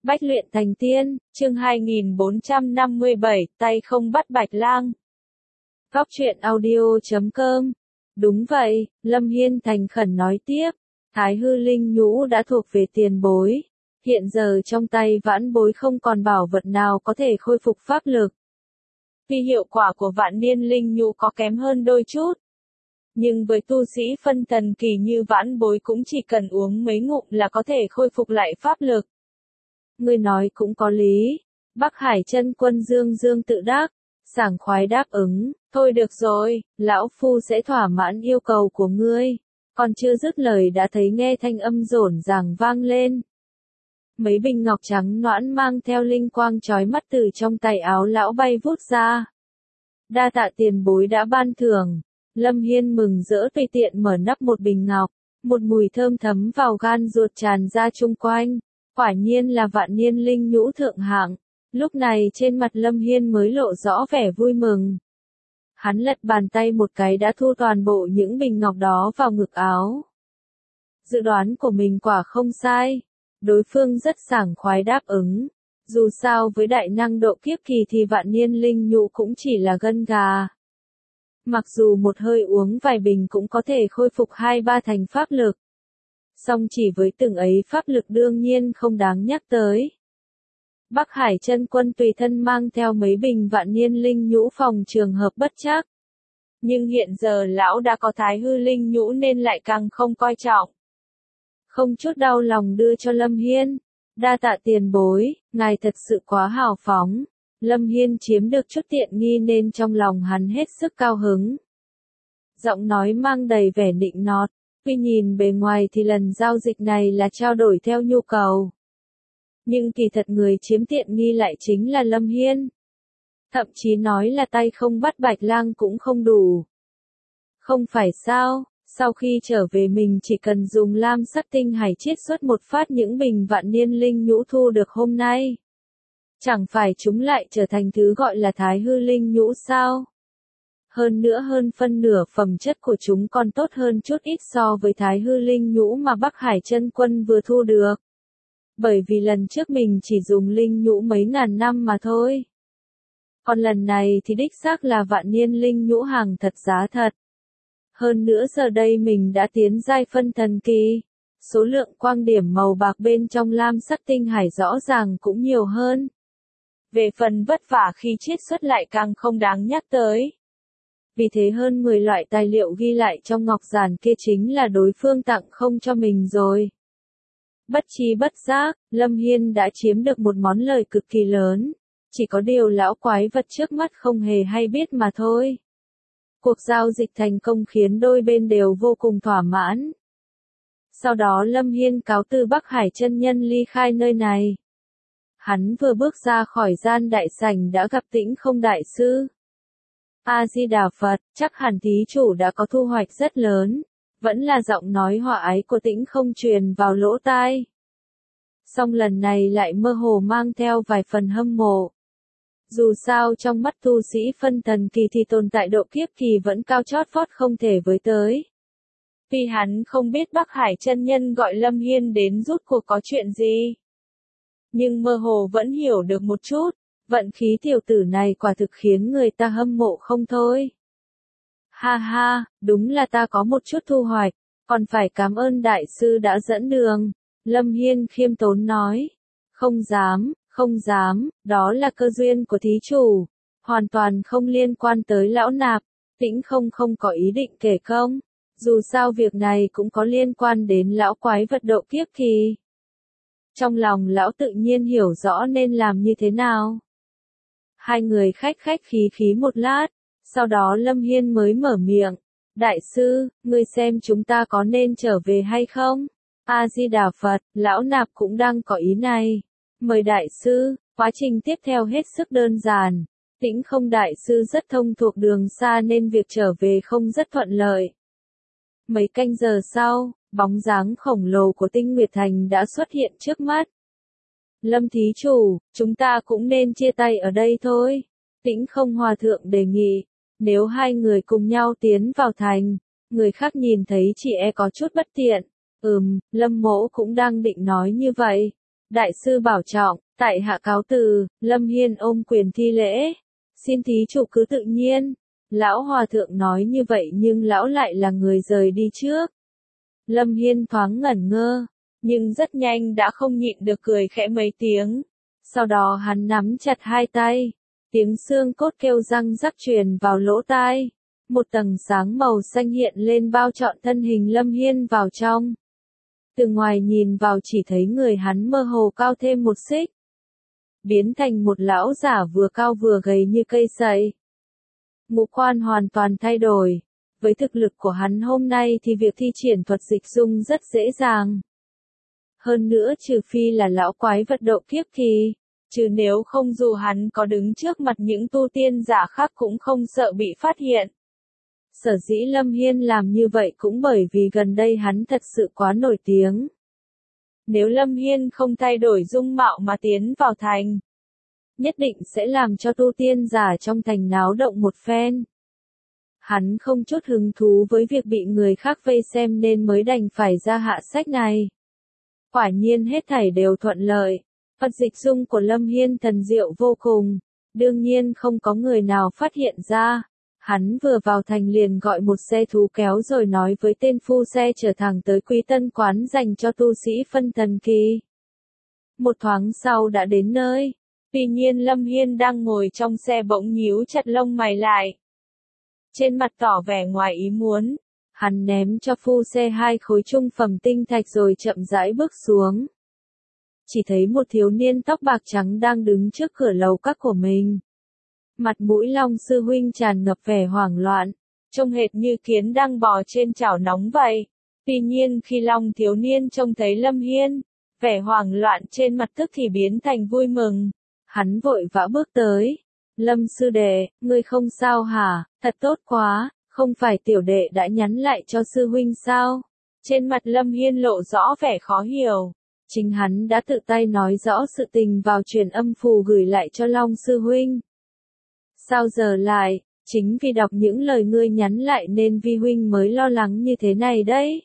Bách luyện thành tiên, chương 2457, tay không bắt bạch lang. Góc truyện audio.com. Đúng vậy, Lâm Hiên thành khẩn nói tiếp. Thái hư linh nhũ đã thuộc về tiền bối. Hiện giờ trong tay vãn bối không còn bảo vật nào có thể khôi phục pháp lực. Tuy hiệu quả của vạn niên linh nhũ có kém hơn đôi chút. Nhưng với tu sĩ phân thần kỳ như vãn bối cũng chỉ cần uống mấy ngụm là có thể khôi phục lại pháp lực. Ngươi nói cũng có lý. Bắc Hải chân quân Dương Dương tự đắc, sảng khoái đáp ứng, thôi được rồi, lão phu sẽ thỏa mãn yêu cầu của ngươi. Còn chưa dứt lời đã thấy nghe thanh âm rộn ràng vang lên. Mấy bình ngọc trắng nõn mang theo linh quang chói mắt từ trong tay áo lão bay vút ra. Đa tạ tiền bối đã ban thưởng. Lâm Hiên mừng rỡ tùy tiện mở nắp một bình ngọc, một mùi thơm thấm vào gan ruột tràn ra chung quanh. Quả nhiên là vạn niên linh nhũ thượng hạng. Lúc này trên mặt Lâm Hiên mới lộ rõ vẻ vui mừng. Hắn lật bàn tay một cái đã thu toàn bộ những bình ngọc đó vào ngực áo. Dự đoán của mình quả không sai. Đối phương rất sảng khoái đáp ứng. Dù sao với đại năng độ kiếp kỳ thì vạn niên linh nhũ cũng chỉ là gân gà. Mặc dù một hơi uống vài bình cũng có thể khôi phục 2-3 thành pháp lực. Song chỉ với từng ấy pháp lực đương nhiên không đáng nhắc tới. Bắc Hải chân quân tùy thân mang theo mấy bình vạn niên linh nhũ phòng trường hợp bất trắc. Nhưng hiện giờ lão đã có thái hư linh nhũ nên lại càng không coi trọng. Không chút đau lòng đưa cho Lâm Hiên. Đa tạ tiền bối, ngài thật sự quá hào phóng. Lâm Hiên chiếm được chút tiện nghi nên trong lòng hắn hết sức cao hứng. Giọng nói mang đầy vẻ nịnh nọt. Tuy nhìn bề ngoài thì lần giao dịch này là trao đổi theo nhu cầu. Nhưng kỳ thật người chiếm tiện nghi lại chính là Lâm Hiên. Thậm chí nói là tay không bắt bạch lang cũng không đủ. Không phải sao, sau khi trở về mình chỉ cần dùng lam sắc tinh hải chiết xuất một phát những bình vạn niên linh nhũ thu được hôm nay. Chẳng phải chúng lại trở thành thứ gọi là thái hư linh nhũ sao? Hơn nữa hơn phân nửa phẩm chất của chúng còn tốt hơn chút ít so với thái hư linh nhũ mà Bắc Hải chân quân vừa thu được. Bởi vì lần trước mình chỉ dùng linh nhũ mấy ngàn năm mà thôi. Còn lần này thì đích xác là vạn niên linh nhũ hàng thật giá thật. Hơn nữa giờ đây mình đã tiến giai phân thần kỳ. Số lượng quang điểm màu bạc bên trong lam sắc tinh hải rõ ràng cũng nhiều hơn. Về phần vất vả khi chiết xuất lại càng không đáng nhắc tới. Vì thế hơn 10 loại tài liệu ghi lại trong ngọc giản kia chính là đối phương tặng không cho mình rồi. Bất chi bất giác, Lâm Hiên đã chiếm được một món lời cực kỳ lớn. Chỉ có điều lão quái vật trước mắt không hề hay biết mà thôi. Cuộc giao dịch thành công khiến đôi bên đều vô cùng thỏa mãn. Sau đó Lâm Hiên cáo từ Bắc Hải chân nhân ly khai nơi này. Hắn vừa bước ra khỏi gian đại sảnh đã gặp Tĩnh Không đại sư. A-di-đà Phật, chắc hẳn thí chủ đã có thu hoạch rất lớn. Vẫn là giọng nói hòa ái của Tĩnh Không truyền vào lỗ tai. Song lần này lại mơ hồ mang theo vài phần hâm mộ. Dù sao trong mắt tu sĩ phân thần kỳ thì tồn tại độ kiếp kỳ vẫn cao chót vót không thể với tới. Vì hắn không biết Bắc Hải chân nhân gọi Lâm Hiên đến rút cuộc có chuyện gì. Nhưng mơ hồ vẫn hiểu được một chút. Vận khí tiểu tử này quả thực khiến người ta hâm mộ không thôi. Ha ha, đúng là ta có một chút thu hoạch, còn phải cảm ơn đại sư đã dẫn đường. Lâm Hiên khiêm tốn nói. Không dám, đó là cơ duyên của thí chủ. Hoàn toàn không liên quan tới lão nạp. Tĩnh không có ý định kể công. Dù sao việc này cũng có liên quan đến lão quái vật độ kiếp kỳ. Trong lòng lão tự nhiên hiểu rõ nên làm như thế nào. Hai người khách khí một lát, sau đó Lâm Hiên mới mở miệng. Đại sư, ngươi xem chúng ta có nên trở về hay không? A-di-đà Phật, lão nạp cũng đang có ý này. Mời đại sư, quá trình tiếp theo hết sức đơn giản. Tĩnh Không đại sư rất thông thuộc đường xa nên việc trở về không rất thuận lợi. Mấy canh giờ sau, bóng dáng khổng lồ của Tinh Nguyệt Thành đã xuất hiện trước mắt. Lâm thí chủ, chúng ta cũng nên chia tay ở đây thôi. Tĩnh Không hòa thượng đề nghị, nếu hai người cùng nhau tiến vào thành, người khác nhìn thấy chỉ e có chút bất tiện. Lâm mỗ cũng đang định nói như vậy. Đại sư bảo trọng, tại hạ cáo từ. Lâm Hiên ôm quyền thi lễ. Xin thí chủ cứ tự nhiên. Lão hòa thượng nói như vậy nhưng lão lại là người rời đi trước. Lâm Hiên thoáng ngẩn ngơ, nhưng rất nhanh đã không nhịn được cười khẽ mấy tiếng. Sau đó hắn nắm chặt hai tay, tiếng xương cốt kêu răng rắc truyền vào lỗ tai. Một tầng sáng màu xanh hiện lên bao trọn thân hình Lâm Hiên vào trong. Từ ngoài nhìn vào chỉ thấy người hắn mơ hồ cao thêm một xích. Biến thành một lão giả vừa cao vừa gầy như cây sậy. Ngũ quan hoàn toàn thay đổi. Với thực lực của hắn hôm nay thì việc thi triển thuật dịch dung rất dễ dàng. Hơn nữa trừ phi là lão quái vật độ kiếp thì, chứ nếu không dù hắn có đứng trước mặt những tu tiên giả khác cũng không sợ bị phát hiện. Sở dĩ Lâm Hiên làm như vậy cũng bởi vì gần đây hắn thật sự quá nổi tiếng. Nếu Lâm Hiên không thay đổi dung mạo mà tiến vào thành, nhất định sẽ làm cho tu tiên giả trong thành náo động một phen. Hắn không chút hứng thú với việc bị người khác vây xem nên mới đành phải ra hạ sách này. Quả nhiên hết thảy đều thuận lợi. Thuật dịch dung của Lâm Hiên thần diệu vô cùng. Đương nhiên không có người nào phát hiện ra. Hắn vừa vào thành liền gọi một xe thú kéo rồi nói với tên phu xe chở thẳng tới Quý Tân quán dành cho tu sĩ phân thần kỳ. Một thoáng sau đã đến nơi. Tuy nhiên Lâm Hiên đang ngồi trong xe bỗng nhíu chặt lông mày lại. Trên mặt tỏ vẻ ngoài ý muốn, hắn ném cho phu xe 2 khối trung phẩm tinh thạch rồi chậm rãi bước xuống. Chỉ thấy một thiếu niên tóc bạc trắng đang đứng trước cửa lầu các của mình. Mặt mũi Long sư huynh tràn ngập vẻ hoảng loạn, trông hệt như kiến đang bò trên chảo nóng vậy. Tuy nhiên khi Long thiếu niên trông thấy Lâm Hiên, vẻ hoảng loạn trên mặt tức thì biến thành vui mừng. Hắn vội vã bước tới. Lâm sư đệ, ngươi không sao hả? Thật tốt quá, không phải tiểu đệ đã nhắn lại cho sư huynh sao? Trên mặt Lâm Hiên lộ rõ vẻ khó hiểu. Chính hắn đã tự tay nói rõ sự tình vào truyền âm phù gửi lại cho Long sư huynh. Sao giờ lại, chính vì đọc những lời ngươi nhắn lại nên vi huynh mới lo lắng như thế này đấy.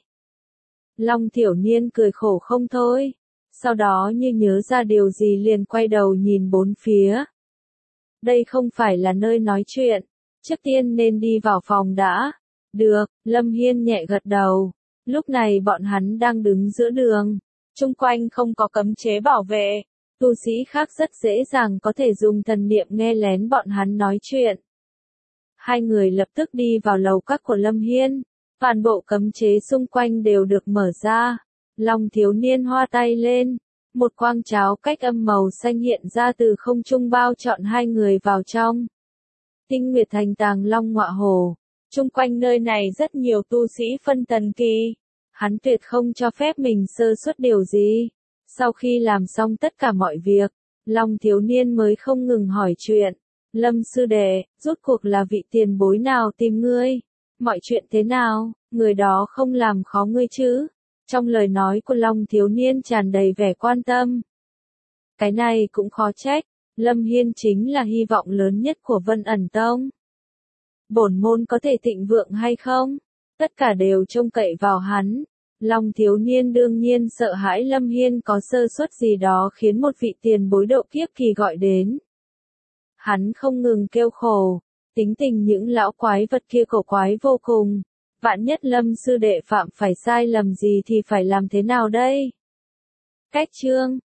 Long thiểu niên cười khổ không thôi. Sau đó như nhớ ra điều gì liền quay đầu nhìn bốn phía. Đây không phải là nơi nói chuyện, trước tiên nên đi vào phòng đã. Được, Lâm Hiên nhẹ gật đầu. Lúc này bọn hắn đang đứng giữa đường, chung quanh không có cấm chế bảo vệ, tu sĩ khác rất dễ dàng có thể dùng thần niệm nghe lén bọn hắn nói chuyện. Hai người lập tức đi vào lầu các của Lâm Hiên, toàn bộ cấm chế xung quanh đều được mở ra. Long thiếu niên hoa tay lên. Một quang cháo cách âm màu xanh hiện ra từ không trung bao trọn hai người vào trong. Tinh Nguyệt Thành tàng long ngọa hổ. Chung quanh nơi này rất nhiều tu sĩ phân thần kỳ. Hắn tuyệt không cho phép mình sơ suất điều gì. Sau khi làm xong tất cả mọi việc, Long thiếu niên mới không ngừng hỏi chuyện. Lâm sư đệ, rốt cuộc là vị tiền bối nào tìm ngươi? Mọi chuyện thế nào? Người đó không làm khó ngươi chứ? Trong lời nói của Long thiếu niên tràn đầy vẻ quan tâm. Cái này cũng khó trách, Lâm Hiên chính là hy vọng lớn nhất của Vân ẩn tông. Bổn môn có thể thịnh vượng hay không? Tất cả đều trông cậy vào hắn. Long thiếu niên đương nhiên sợ hãi Lâm Hiên có sơ suất gì đó khiến một vị tiền bối độ kiếp kỳ gọi đến. Hắn không ngừng kêu khổ, tính tình những lão quái vật kia cổ quái vô cùng. Vạn nhất Lâm sư đệ phạm phải sai lầm gì thì phải làm thế nào đây? Cách chương